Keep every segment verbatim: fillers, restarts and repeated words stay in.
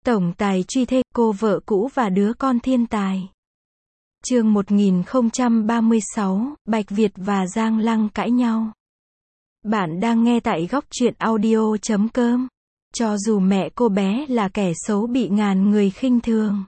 Tổng tài truy thê, cô vợ cũ và đứa con thiên tài. Chương một nghìn không trăm ba mươi sáu, Bạch Việt và Giang Lăng cãi nhau. Bạn đang nghe tại góc truyện audio chấm com. Cho dù mẹ cô bé là kẻ xấu bị ngàn người khinh thường,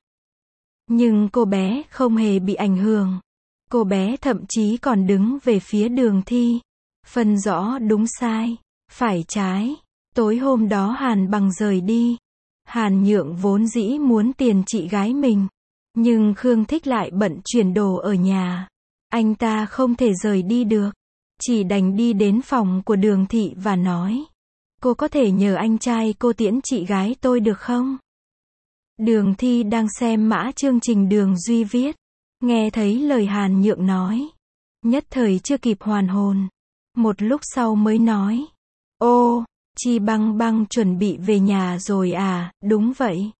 nhưng cô bé không hề bị ảnh hưởng. Cô bé thậm chí còn đứng về phía Đường Thi, phân rõ đúng sai, phải trái. Tối hôm đó Hàn Bằng rời đi. Hàn Nhượng vốn dĩ muốn tiền chị gái mình, nhưng Khương Thích lại bận chuyển đồ ở nhà. Anh ta không thể rời đi được, chỉ đành đi đến phòng của Đường Thị và nói: cô có thể nhờ anh trai cô tiễn chị gái tôi được không? Đường Thi đang xem mã chương trình Đường Duy viết, nghe thấy lời Hàn Nhượng nói, nhất thời chưa kịp hoàn hồn, một lúc sau mới nói: ô, Chi Băng Băng chuẩn bị về nhà rồi à? Đúng vậy.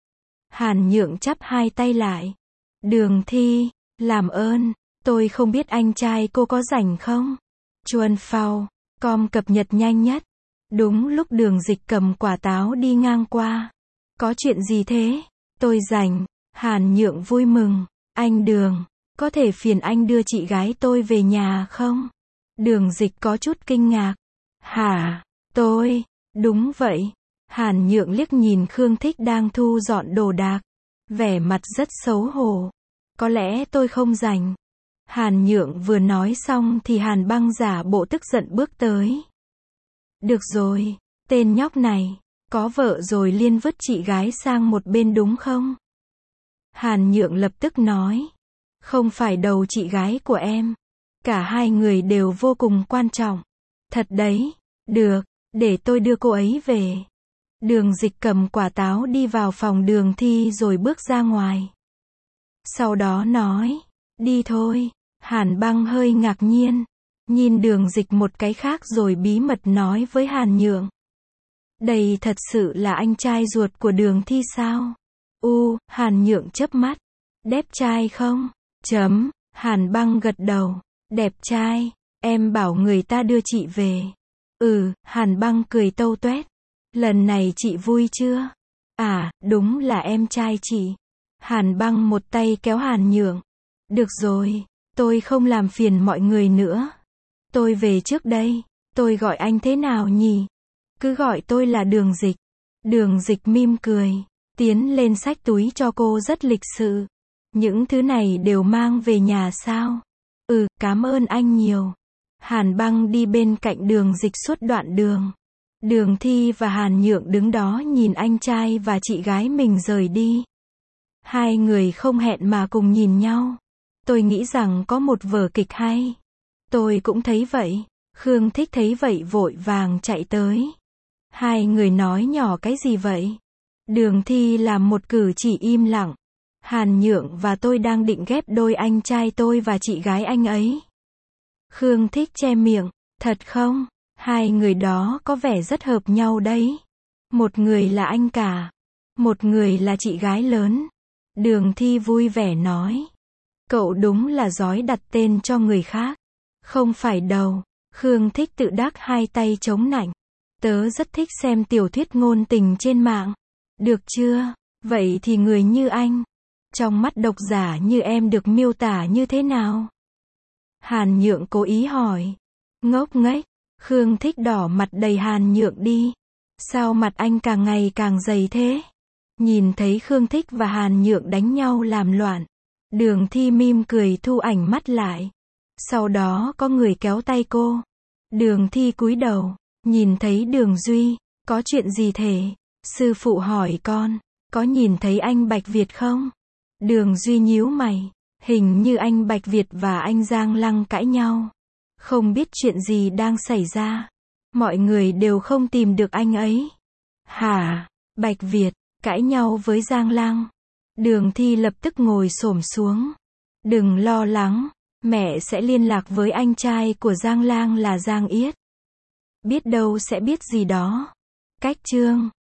Hàn Nhượng chắp hai tay lại. Đường Thi, làm ơn, tôi không biết anh trai cô có rảnh không? Chuan Phao, com cập nhật nhanh nhất. Đúng lúc Đường Dịch cầm quả táo đi ngang qua. Có chuyện gì thế? Tôi rảnh. Hàn Nhượng vui mừng. Anh Đường, có thể phiền anh đưa chị gái tôi về nhà không? Đường Dịch có chút kinh ngạc. Hả? Tôi, đúng vậy. Hàn Nhượng liếc nhìn Khương Thích đang thu dọn đồ đạc, vẻ mặt rất xấu hổ. Có lẽ tôi không rảnh. Hàn Nhượng vừa nói xong thì Hàn Băng giả bộ tức giận bước tới. Được rồi, tên nhóc này, có vợ rồi liên vứt chị gái sang một bên đúng không? Hàn Nhượng lập tức nói, không phải đầu chị gái của em. Cả hai người đều vô cùng quan trọng. Thật đấy, được. Để tôi đưa cô ấy về. Đường Dịch cầm quả táo đi vào phòng Đường Thi rồi bước ra ngoài. Sau đó nói, đi thôi. Hàn Băng hơi ngạc nhiên, nhìn Đường Dịch một cái khác rồi bí mật nói với Hàn Nhượng. Đây thật sự là anh trai ruột của Đường Thi sao? U, Hàn Nhượng chớp mắt. Đẹp trai không? Chấm, Hàn Băng gật đầu. Đẹp trai, em bảo người ta đưa chị về. Ừ, Hàn Băng cười tâu tuét. Lần này chị vui chưa? À, đúng là em trai chị. Hàn Băng một tay kéo Hàn Nhượng. Được rồi, tôi không làm phiền mọi người nữa. Tôi về trước đây. Tôi gọi anh thế nào nhỉ? Cứ gọi tôi là Đường Dịch. Đường Dịch mỉm cười, tiến lên xách túi cho cô rất lịch sự. Những thứ này đều mang về nhà sao? Ừ, cảm ơn anh nhiều. Hàn Băng đi bên cạnh Đường Dịch suốt đoạn đường. Đường Thi và Hàn Nhượng đứng đó nhìn anh trai và chị gái mình rời đi. Hai người không hẹn mà cùng nhìn nhau. Tôi nghĩ rằng có một vở kịch hay. Tôi cũng thấy vậy. Khương Thích thấy vậy vội vàng chạy tới. Hai người nói nhỏ cái gì vậy? Đường Thi làm một cử chỉ im lặng. Hàn Nhượng và tôi đang định ghép đôi anh trai tôi và chị gái anh ấy. Khương Thích che miệng, thật không? Hai người đó có vẻ rất hợp nhau đấy. Một người là anh cả, một người là chị gái lớn. Đường Thi vui vẻ nói. Cậu đúng là giỏi đặt tên cho người khác. Không phải đâu. Khương Thích tự đắc hai tay chống nạnh. Tớ rất thích xem tiểu thuyết ngôn tình trên mạng. Được chưa? Vậy thì người như anh, trong mắt độc giả như em được miêu tả như thế nào? Hàn Nhượng cố ý hỏi. Ngốc nghếch. Khương Thích đỏ mặt đầy Hàn Nhượng đi. Sao mặt anh càng ngày càng dày thế? Nhìn thấy Khương Thích và Hàn Nhượng đánh nhau làm loạn, Đường Thi mỉm cười thu ảnh mắt lại. Sau đó có người kéo tay cô. Đường Thi cúi đầu, nhìn thấy Đường Duy. Có chuyện gì thế? Sư phụ hỏi con, có nhìn thấy anh Bạch Việt không? Đường Duy nhíu mày. Hình như anh Bạch Việt và anh Giang Lăng cãi nhau. Không biết chuyện gì đang xảy ra. Mọi người đều không tìm được anh ấy. Hả? Bạch Việt cãi nhau với Giang Lăng. Đường Thi lập tức ngồi xổm xuống. Đừng lo lắng, mẹ sẽ liên lạc với anh trai của Giang Lang là Giang Yết. Biết đâu sẽ biết gì đó. Cách chương